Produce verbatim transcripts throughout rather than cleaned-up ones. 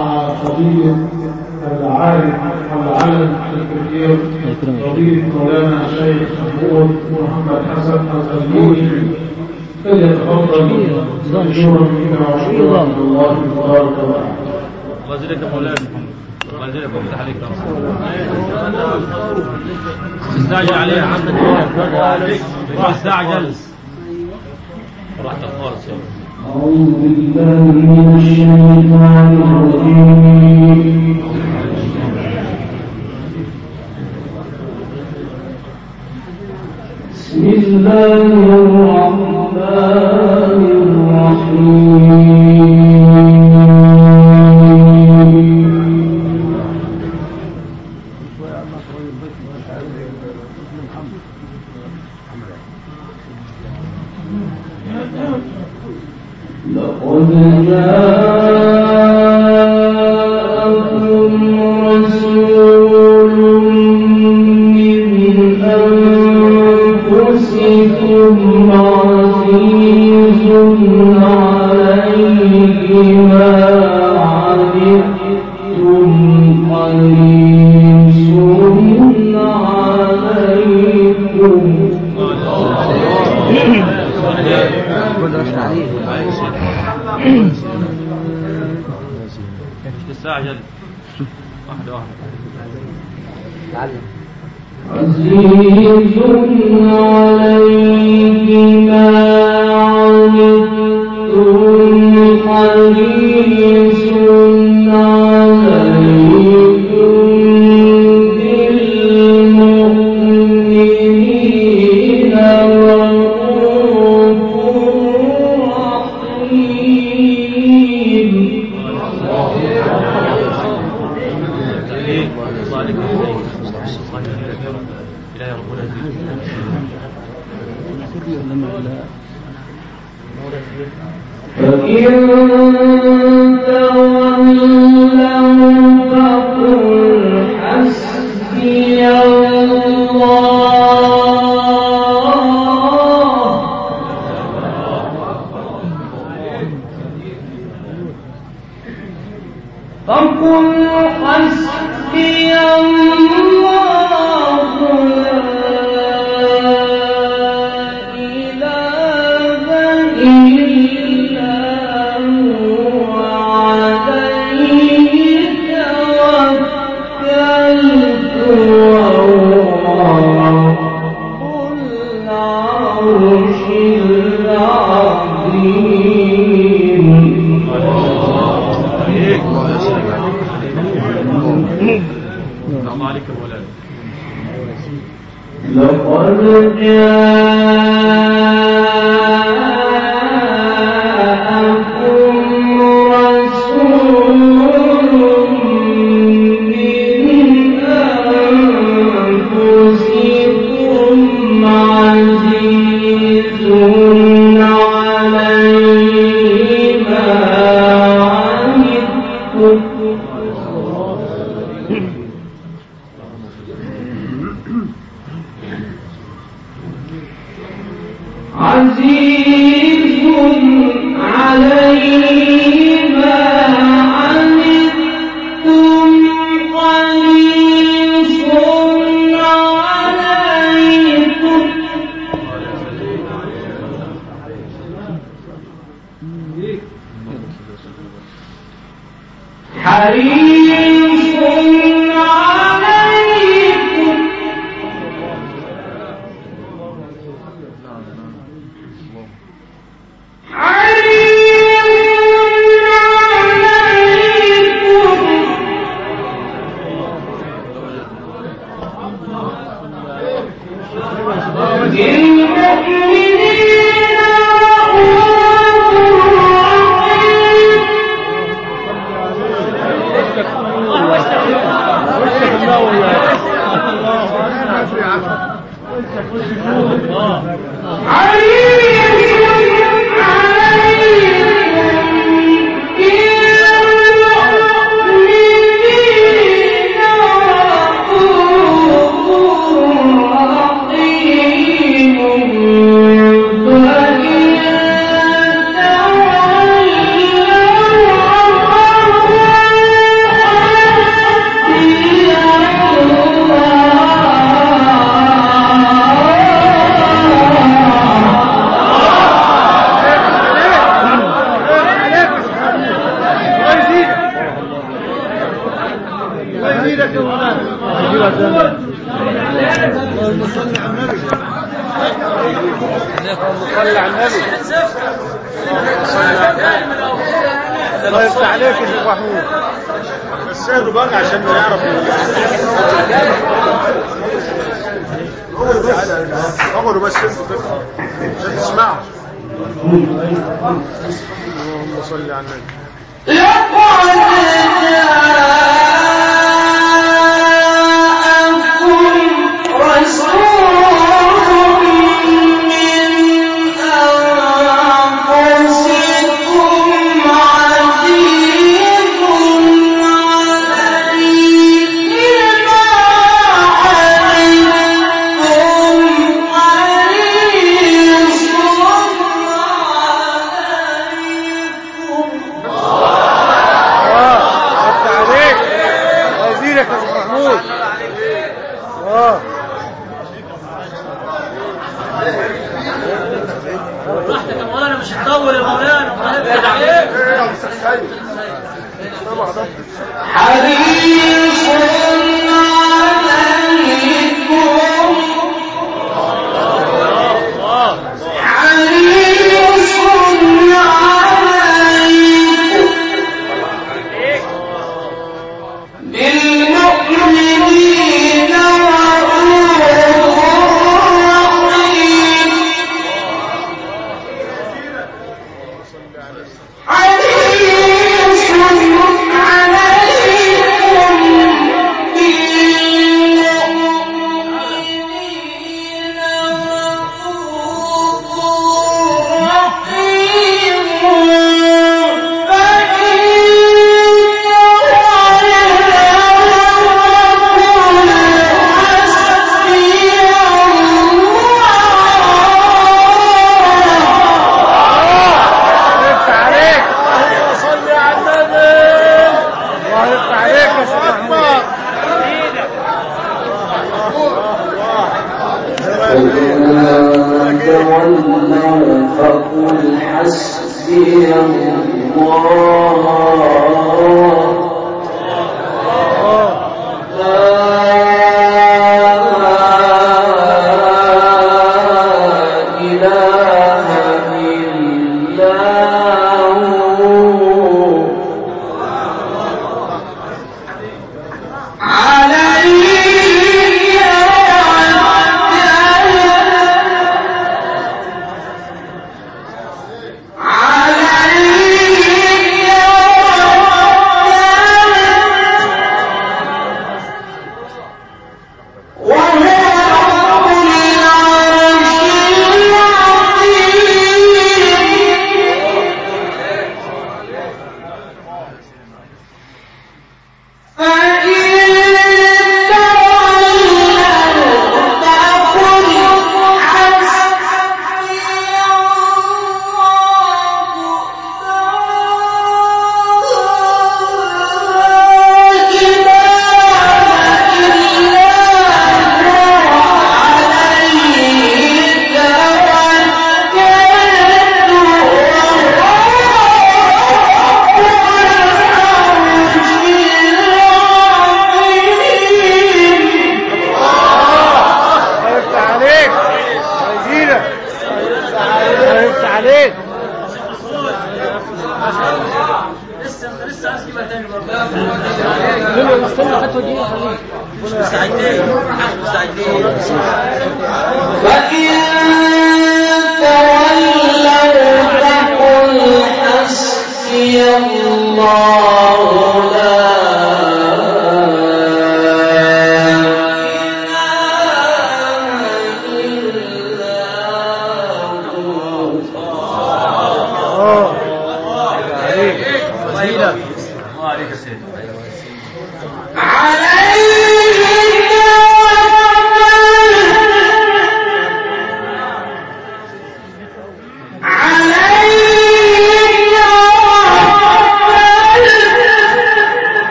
فضيلة العالم العالم الكبير فضيلة مولانا الشيخ محمود محمد حسن الزلموني فليتفضل مشكورا منا وشكرا لله تبارك وتعالى. الله يجزيك يا مولانا الله يجزيك ويفتح عليك استعجل عليها عندك استعجل راحتك خالص يا أعوذ بالله من الشيطان الرجيم. بسم الله الرحمن الرحيم. لقد جاءكم رسول من أنفسكم عزيز عليه ما عنتم حريص عليكم تستعجل واحدة واحدة عزيز عليه ما عنتم حريص عليكم بالمؤمنين رؤوف رحيم. إلهي ربنا يزيد فإن تولوا فقل حسبي الله فقل حسبي الله لا إله إلا هو عليه توكلت وهو رب العرش العظيم. الله عليك يا مولانا. لقد جاءكم رسول من أنفسكم عزيز عليه ما عنتم عزيز عليه ما عنتم حريص عليكم حريص عليكم لك يا مولانا. اللهم صل على النبي. اللهم صل على النبي. الله يفتح عليك يا شيخ محمود. بس سهلوا بقى عشان نعرف. اقعدوا بس عشان تسمعوا. اللهم صل على النبي.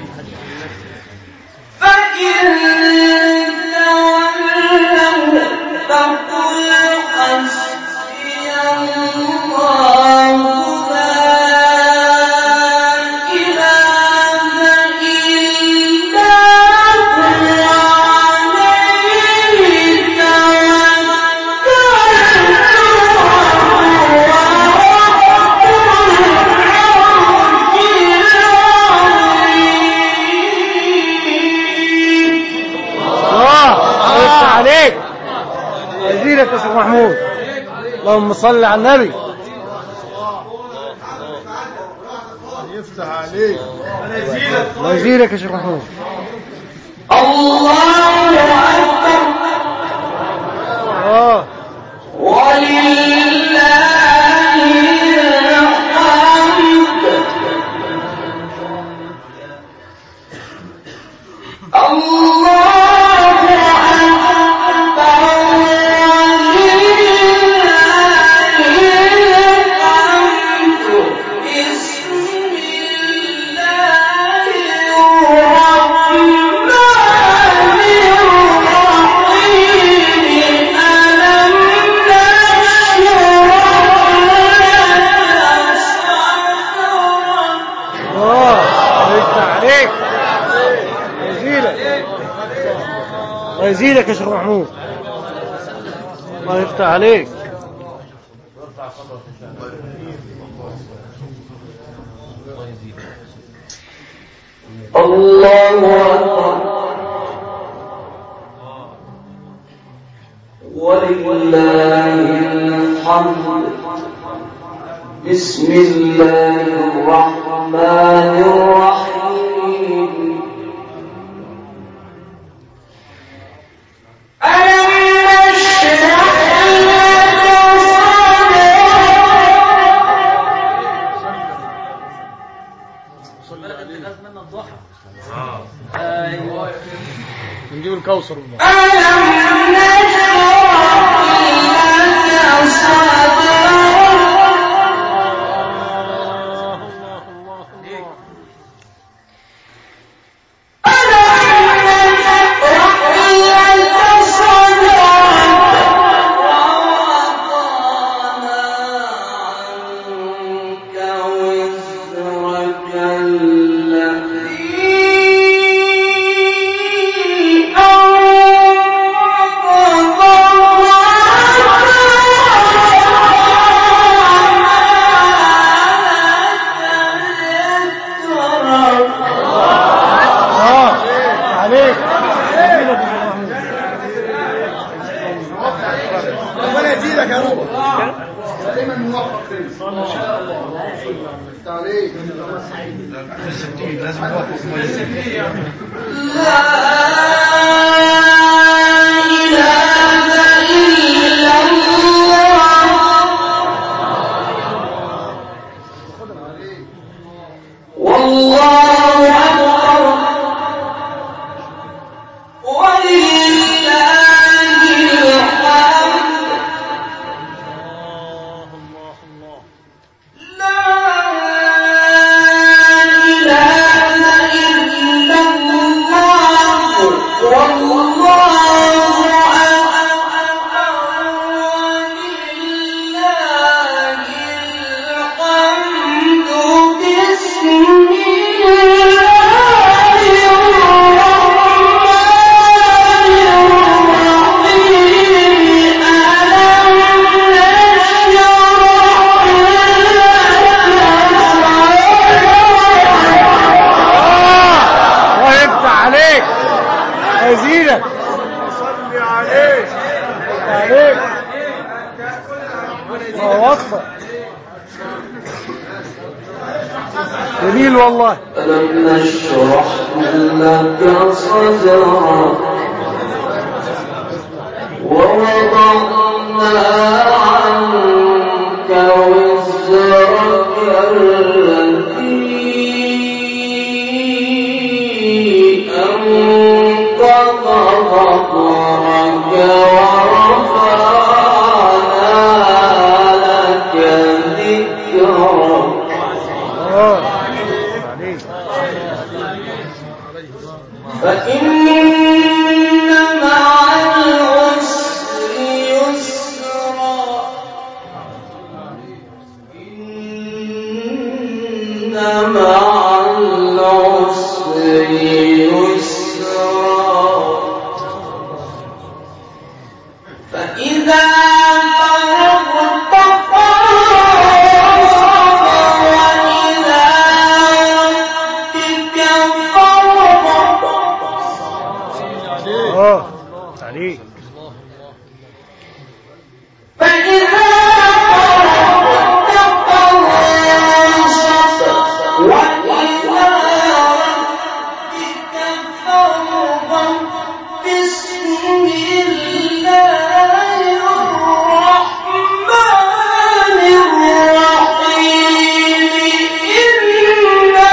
فإن تولوا يفتح عليك يزيدك يا شيخ محمود. اللهم صل على النبي. يفتح عليك الله يزيدك يا شيخ محمود. الله أكبر. اه ولله الحمد. الله أكبر. ولله الحمد. بسم الله الرحمن الرحيم. ألم اه يفتح عليك يزيدك الله يزيدك يا شيخ محمود. الله يفتح عليك. الله أكبر. ولله الحمد. بسم الله الرحمن الرحيم. ألم نشرح لك صدرك. نجيب الكوثر. ألم نشرح لك صدرك. جميل والله. ألم نشرح لك صدرك ووضعنا عنك وزرك الذي أنقض ظهرك ورفعنا لك ذكرك. فإن مع العسر يسرا. إن مع العسر يسرا. فإذا فرغت فانصب وإلى ربك فارغب. عليك. فإذا فرغت فانصب وإلى ربك فارغب بسم الله الرحمن الرحيم إنا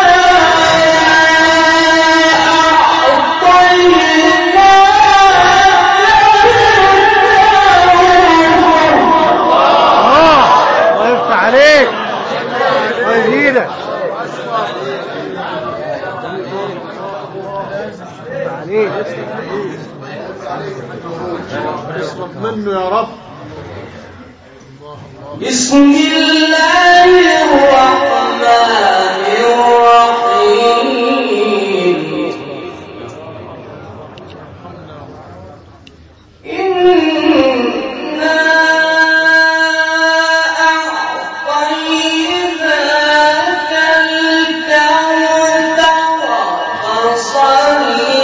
عليك ويزيدك عليك اشرب منه يا رب. بسم الله الرحمن الرحيم إنا أعطيناك الكوثر فصل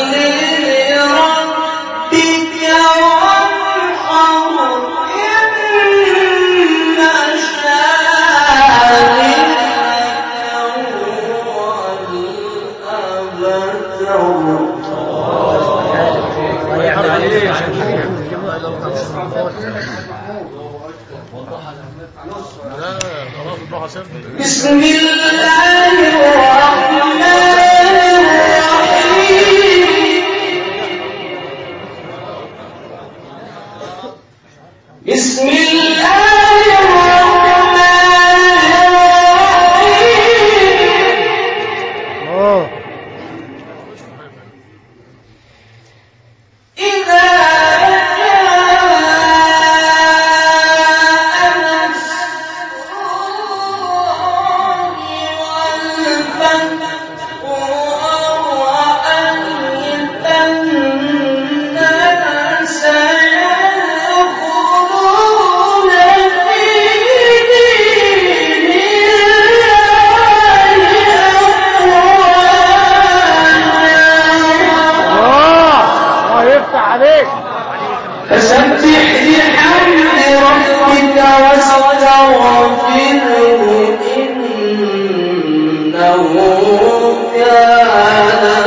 لربك وانحر إن شانئك هو الأبتر. بسم الله الرحمن الرحيم بسم الله الرحمن الرحيم إذا فسبح بحمد ربك واستغفره إنه كان